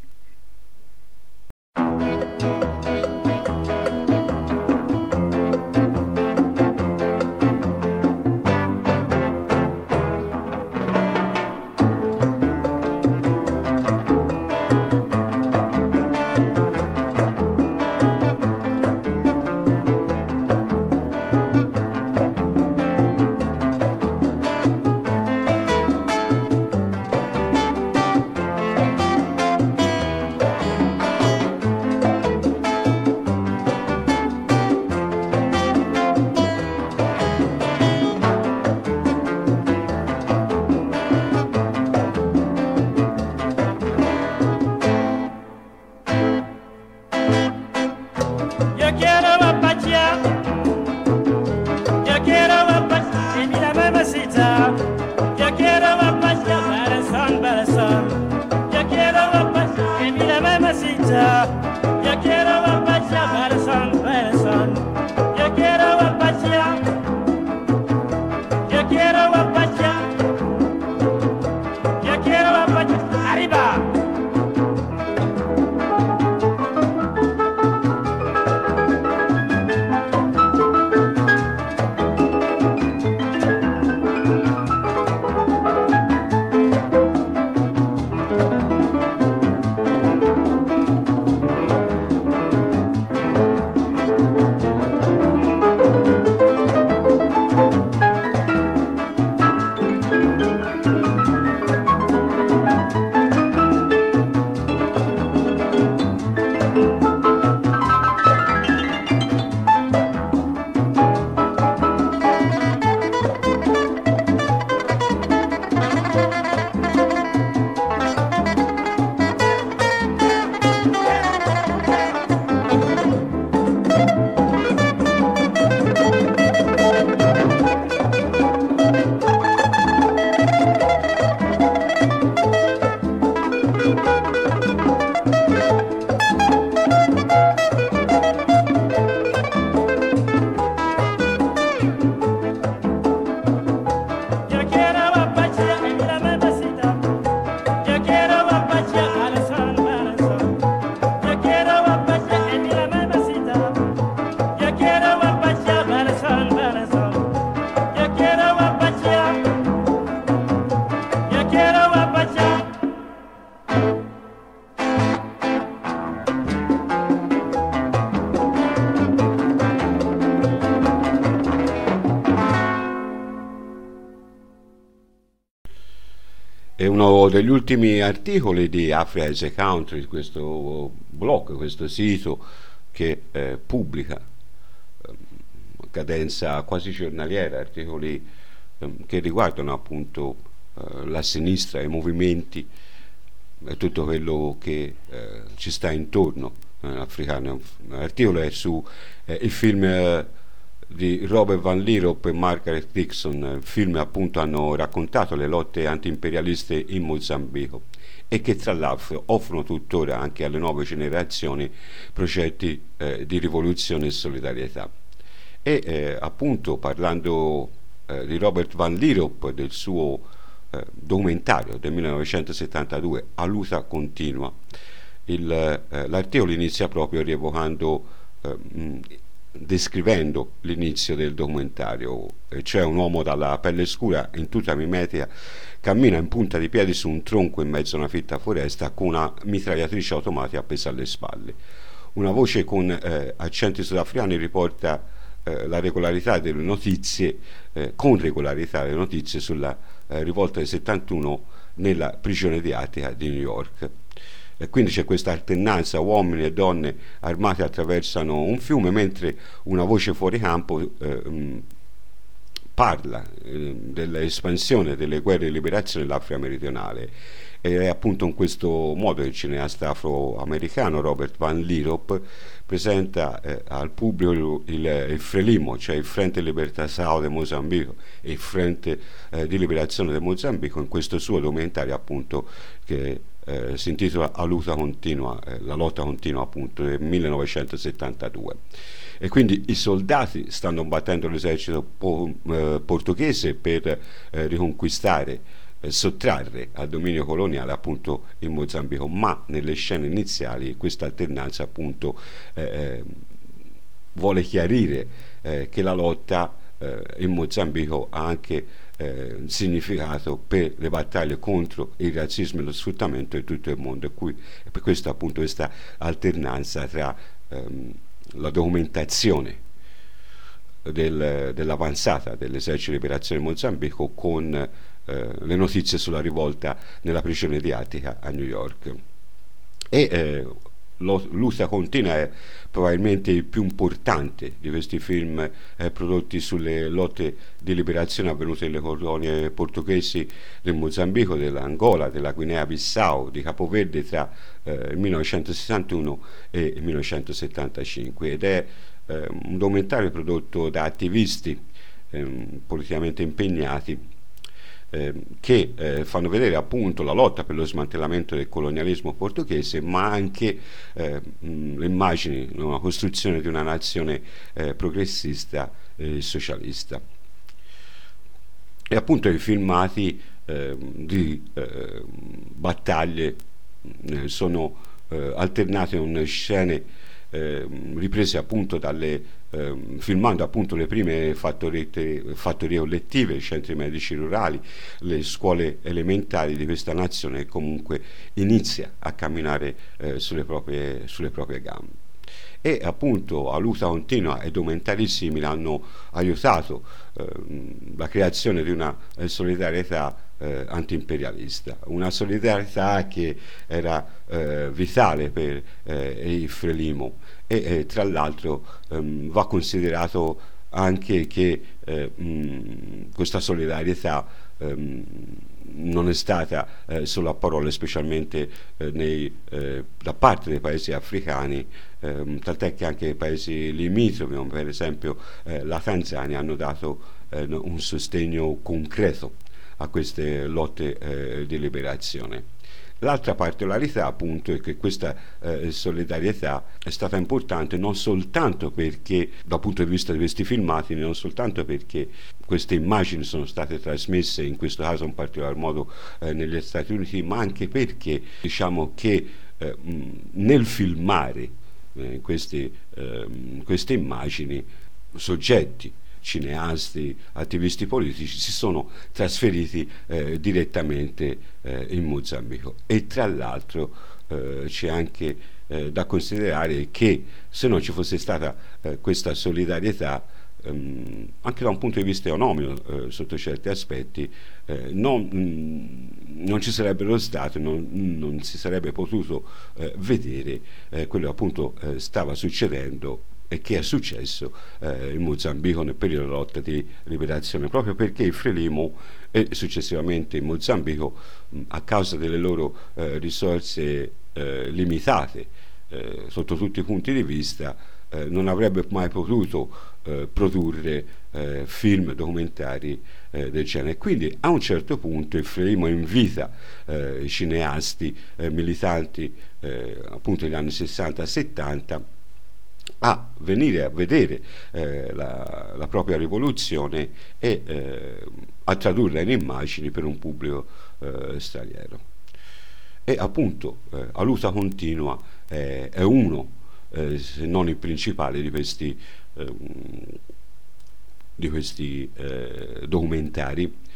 È uno degli ultimi articoli di Africa as a Country, questo blog, questo sito che eh, pubblica eh, cadenza quasi giornaliera articoli eh, che riguardano appunto eh, la sinistra, i movimenti e tutto quello che eh, ci sta intorno eh, africano. L'articolo è su eh, il film eh, di Robert Van Lierop e Margaret Dixon. Il film appunto hanno raccontato le lotte antiimperialiste in Mozambico e che tra l'altro offrono tuttora anche alle nuove generazioni progetti eh, di rivoluzione e solidarietà. E eh, appunto parlando eh, di Robert Van Lierop, del suo eh, documentario del millenovecentosettantadue A luta continua, il, eh, l'articolo inizia proprio rievocando eh, mh, descrivendo l'inizio del documentario, cioè un uomo dalla pelle scura in tuta mimetica cammina in punta di piedi su un tronco in mezzo a una fitta foresta con una mitragliatrice automatica appesa alle spalle. Una voce con eh, accenti sudafricani riporta eh, la regolarità delle notizie, eh, con regolarità le notizie sulla eh, rivolta del settantuno nella prigione di Attica di New York. E quindi c'è questa alternanza, uomini e donne armati attraversano un fiume, mentre una voce fuori campo eh, parla eh, dell'espansione delle guerre di liberazione dell'Africa meridionale. E è appunto in questo modo che il cineasta afroamericano Robert Van Lierop presenta eh, al pubblico il, il Frelimo, cioè il Frente Libertação de Mozambico e il Frente eh, di Liberazione del Mozambico, in questo suo documentario appunto che Eh, si intitola A luta continua, eh, la lotta continua appunto del millenovecentosettantadue. E quindi i soldati stanno battendo l'esercito po- eh, portoghese per eh, riconquistare, eh, sottrarre al dominio coloniale appunto il Mozambico, ma nelle scene iniziali questa alternanza appunto eh, vuole chiarire eh, che la lotta eh, in Mozambico ha anche Eh, significato per le battaglie contro il razzismo e lo sfruttamento di tutto il mondo, e, cui, e per questo appunto questa alternanza tra ehm, la documentazione del, dell'avanzata dell'esercito di liberazione di Mozambico con eh, le notizie sulla rivolta nella prigione di Attica a New York. E eh, Luta continua è probabilmente il più importante di questi film eh, prodotti sulle lotte di liberazione avvenute nelle colonie portoghesi del Mozambico, dell'Angola, della Guinea-Bissau, di Capoverde tra eh, il millenovecentosessantuno e il millenovecentosettantacinque, ed è eh, un documentario prodotto da attivisti eh, politicamente impegnati Eh, che eh, fanno vedere appunto la lotta per lo smantellamento del colonialismo portoghese, ma anche eh, mh, le immagini, una costruzione di una nazione eh, progressista e eh, socialista. E appunto i filmati eh, di eh, battaglie eh, sono eh, alternati con scene eh, riprese appunto dalle Eh, filmando appunto le prime fattorie, fattorie collettive, i centri medici rurali, le scuole elementari di questa nazione che comunque inizia a camminare eh, sulle, proprie, sulle proprie gambe. E appunto A luta continua e documentari simili hanno aiutato eh, la creazione di una eh, solidarietà eh, antiimperialista, una solidarietà che era eh, vitale per eh, il Frelimo. E eh, tra l'altro ehm, va considerato anche che eh, mh, questa solidarietà ehm, non è stata eh, solo a parole, specialmente eh, nei, eh, da parte dei paesi africani, ehm, tant'è che anche i paesi limitrofi, come per esempio eh, la Tanzania, hanno dato eh, un sostegno concreto a queste lotte eh, di liberazione. L'altra particolarità appunto è che questa eh, solidarietà è stata importante non soltanto perché, dal punto di vista di questi filmati, non soltanto perché queste immagini sono state trasmesse, in questo caso in particolar modo eh, negli Stati Uniti, ma anche perché diciamo che eh, nel filmare eh, questi, eh, queste immagini, soggetti, cineasti, attivisti politici si sono trasferiti eh, direttamente eh, in Mozambico. E tra l'altro eh, c'è anche eh, da considerare che se non ci fosse stata eh, questa solidarietà, ehm, anche da un punto di vista economico eh, sotto certi aspetti, eh, non, mh, non ci sarebbero state, non, non si sarebbe potuto eh, vedere eh, quello che appunto eh, stava succedendo e che è successo eh, in Mozambico nel periodo della lotta di liberazione, proprio perché il Frelimo e successivamente in Mozambico, mh, a causa delle loro eh, risorse eh, limitate eh, sotto tutti i punti di vista, eh, non avrebbe mai potuto eh, produrre eh, film documentari eh, del genere. Quindi a un certo punto il Frelimo invita eh, i cineasti eh, militanti eh, appunto negli anni sessanta settanta a venire a vedere eh, la, la propria rivoluzione e eh, a tradurla in immagini per un pubblico eh, straniero. E appunto eh, A luta continua eh, è uno, eh, se non il principale, di questi, eh, di questi eh, documentari.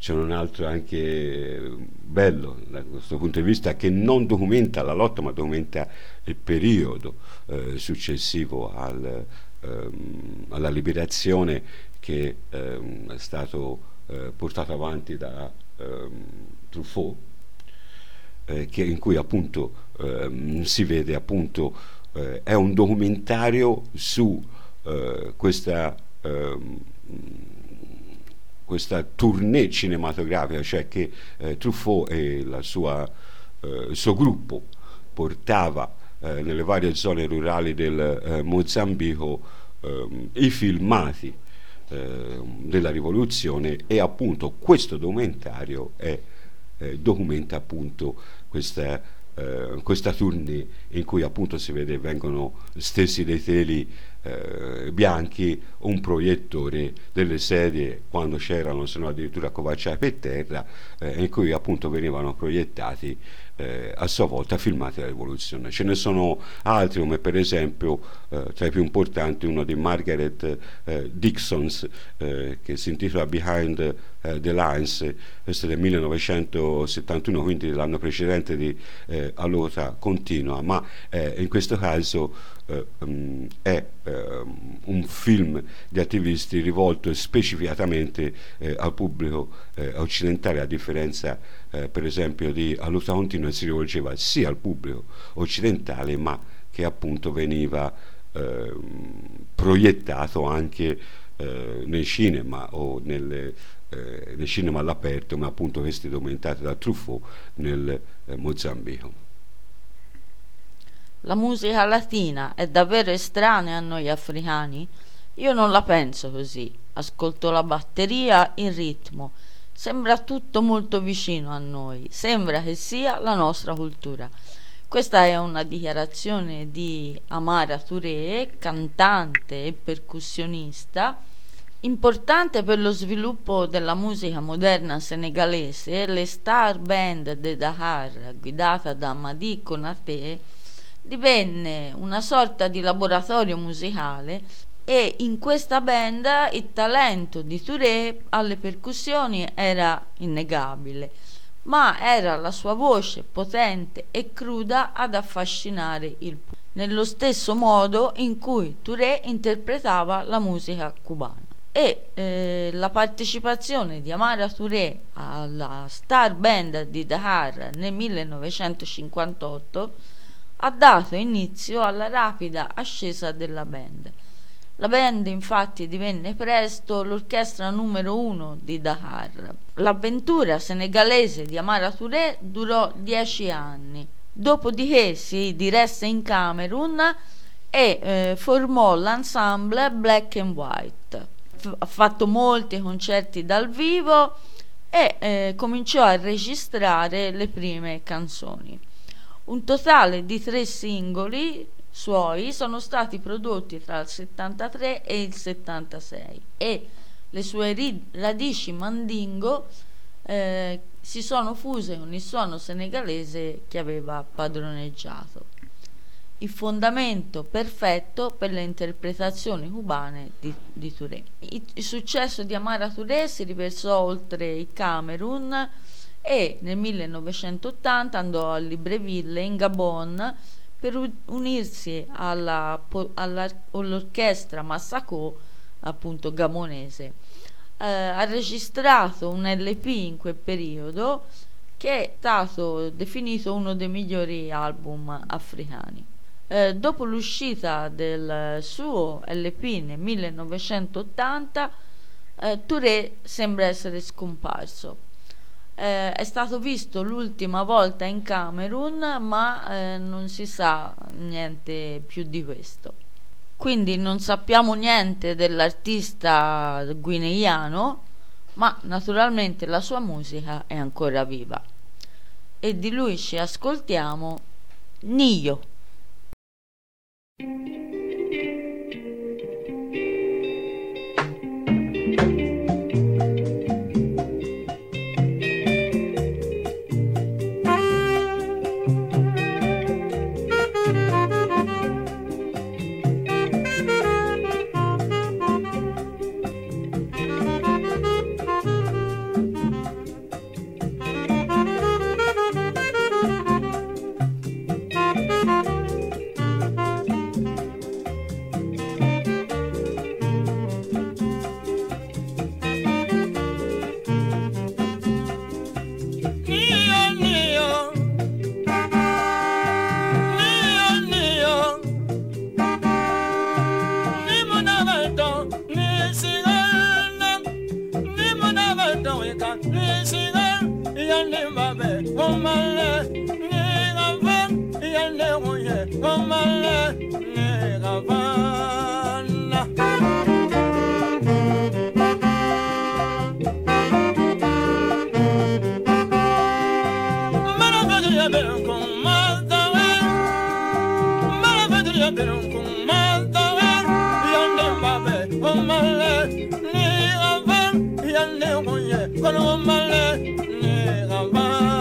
c'è un altro anche bello da questo punto di vista, che non documenta la lotta ma documenta il periodo eh, successivo al, ehm, alla liberazione, che ehm, è stato eh, portato avanti da ehm, Truffaut, eh, che, in cui appunto ehm, si vede appunto eh, è un documentario su eh, questa ehm, questa tournée cinematografica, cioè che eh, Truffaut e la sua, eh, il suo gruppo portava eh, nelle varie zone rurali del eh, Mozambico eh, i filmati eh, della rivoluzione, e appunto questo documentario è, eh, documenta appunto questa, eh, questa tournée, in cui appunto si vede vengono stesi dei teli Eh, bianchi, un proiettore, delle sedie, quando c'erano, se no addirittura accovacciate per terra, eh, in cui appunto venivano proiettati eh, a sua volta filmati la rivoluzione. Ce ne sono altri, come per esempio eh, tra i più importanti uno di Margaret eh, Dixon, eh, che si intitola Behind eh, the Lines, questo è del millenovecentosettantuno, quindi l'anno precedente di eh, A Lotta Continua, ma eh, in questo caso Uh, um, è uh, un film di attivisti rivolto specificatamente uh, al pubblico uh, occidentale, a differenza uh, per esempio di A Lotta Continua, si rivolgeva sia al pubblico occidentale, ma che appunto veniva uh, proiettato anche uh, nei cinema o nelle, uh, nei cinema all'aperto, ma appunto questi documentati da Truffaut nel uh, Mozambico. La musica latina è davvero estranea a noi africani? Io non la penso così. Ascolto la batteria, il ritmo. Sembra tutto molto vicino a noi. Sembra che sia la nostra cultura. Questa è una dichiarazione di Amara Touré, cantante e percussionista, importante per lo sviluppo della musica moderna senegalese. Le Star Band de Dakar, guidata da Madi Konaté, divenne una sorta di laboratorio musicale, e in questa band il talento di Touré alle percussioni era innegabile, ma era la sua voce potente e cruda ad affascinare il pubblico, nello stesso modo in cui Touré interpretava la musica cubana. E eh, la partecipazione di Amara Touré alla Star Band di Dakar nel millenovecentocinquantotto ha dato inizio alla rapida ascesa della band. La band infatti divenne presto l'orchestra numero uno di Dakar. L'avventura senegalese di Amara Touré durò dieci anni, dopodiché si diresse in Camerun e eh, formò l'ensemble Black and White. F- ha fatto molti concerti dal vivo e eh, cominciò a registrare le prime canzoni. Un totale di tre singoli suoi sono stati prodotti tra il settantatré e il settantasei, e le sue ri- radici mandingo eh, si sono fuse con il suono senegalese che aveva padroneggiato. Il fondamento perfetto per le interpretazioni cubane di, di Touré. Il, il successo di Amara Touré si riversò oltre il Camerun, e nel millenovecentottanta andò a Libreville in Gabon per unirsi alla, alla, all'orchestra Massacò, appunto gabonese. Eh, ha registrato un L P in quel periodo che è stato definito uno dei migliori album africani. Eh, dopo l'uscita del suo L P nel millenovecentottanta, eh, Touré sembra essere scomparso. Eh, è stato visto l'ultima volta in Camerun, ma eh, non si sa niente più di questo. Quindi non sappiamo niente dell'artista guineano, ma naturalmente la sua musica è ancora viva. E di lui ci ascoltiamo Nio. omale ni gavan yande oye omale ni gavana Maravedria ben con maltawe Maravedria ben con maltawe yande babe omale ni gavan yande oye con omale ni gavana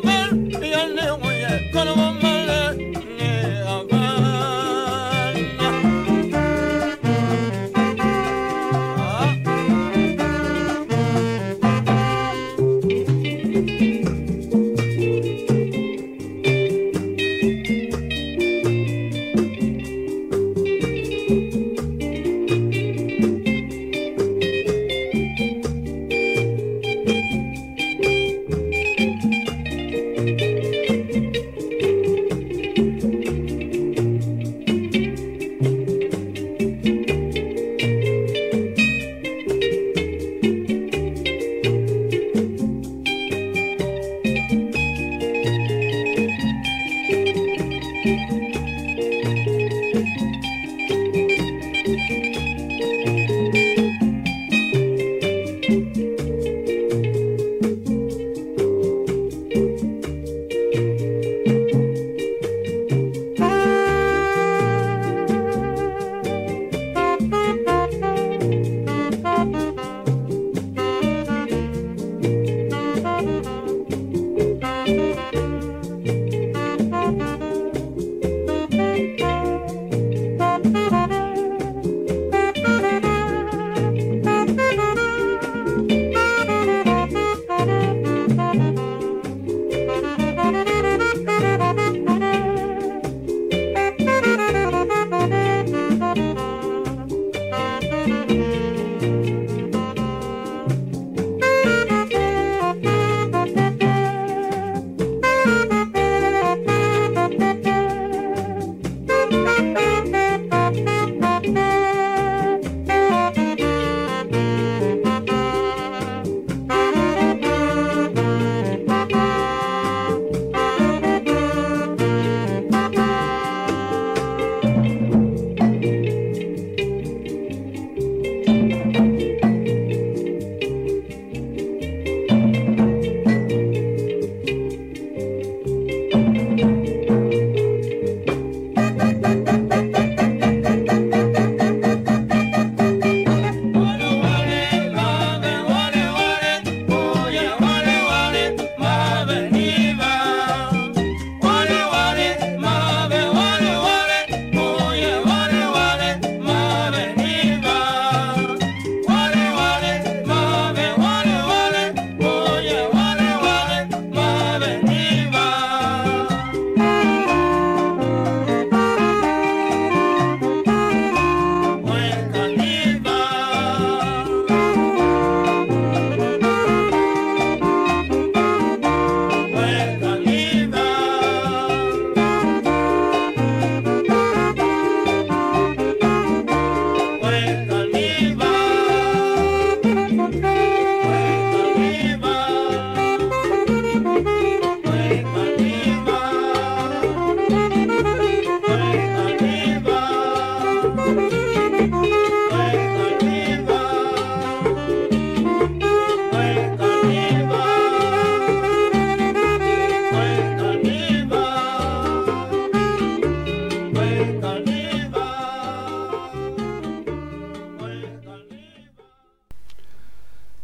Con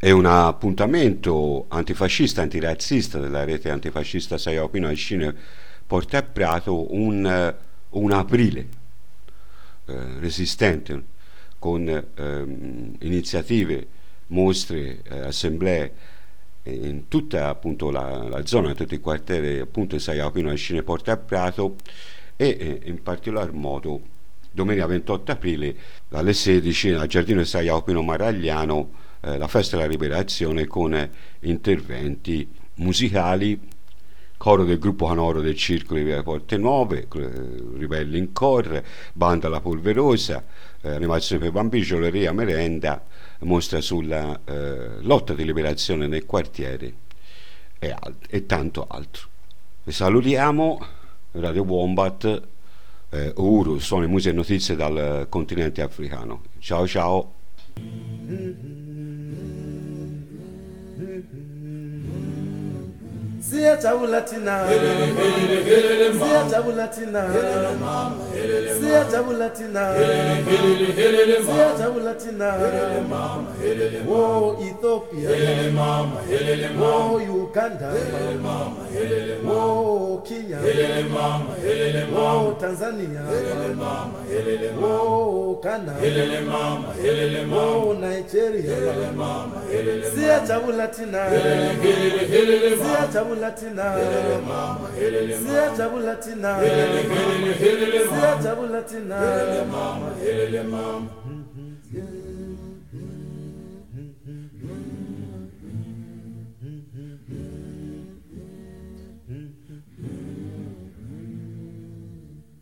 è un appuntamento antifascista, antirazzista della rete antifascista Sei Alpino al Cinema Porta a Prato, un, un aprile eh, resistente, con ehm, iniziative, mostre, eh, assemblee in tutta appunto la, la zona, in tutti i quartieri appunto Sei Alpino al Cinema Porta a Prato, e eh, in particolar modo domenica ventotto aprile alle sedici al Giardino Sei Alpino Maragliano, eh, la festa della liberazione con eh, interventi musicali, coro del gruppo canoro del Circolo di Via Porte Nuove, eh, Ribelli in Cor, Banda La Polverosa, eh, animazione per bambini, gioielleria, merenda, mostra sulla eh, lotta di liberazione nel quartiere e, alt- e tanto altro. Vi salutiamo, Radio Wombat, eh, Uru, suoni, musica e notizie dal continente africano. Ciao ciao. Sia Chabulatina, Sia Chabulatina, Sia Chabulatina, Sia Chabulatina, oh Ethiopia, oh Uganda, oh Kenya, oh Tanzania, oh Ghana, oh Nigeria, Sia Chabulatina, Sia Chabulatina. Latina, Sia Jabulatina, Sia Jabulatina,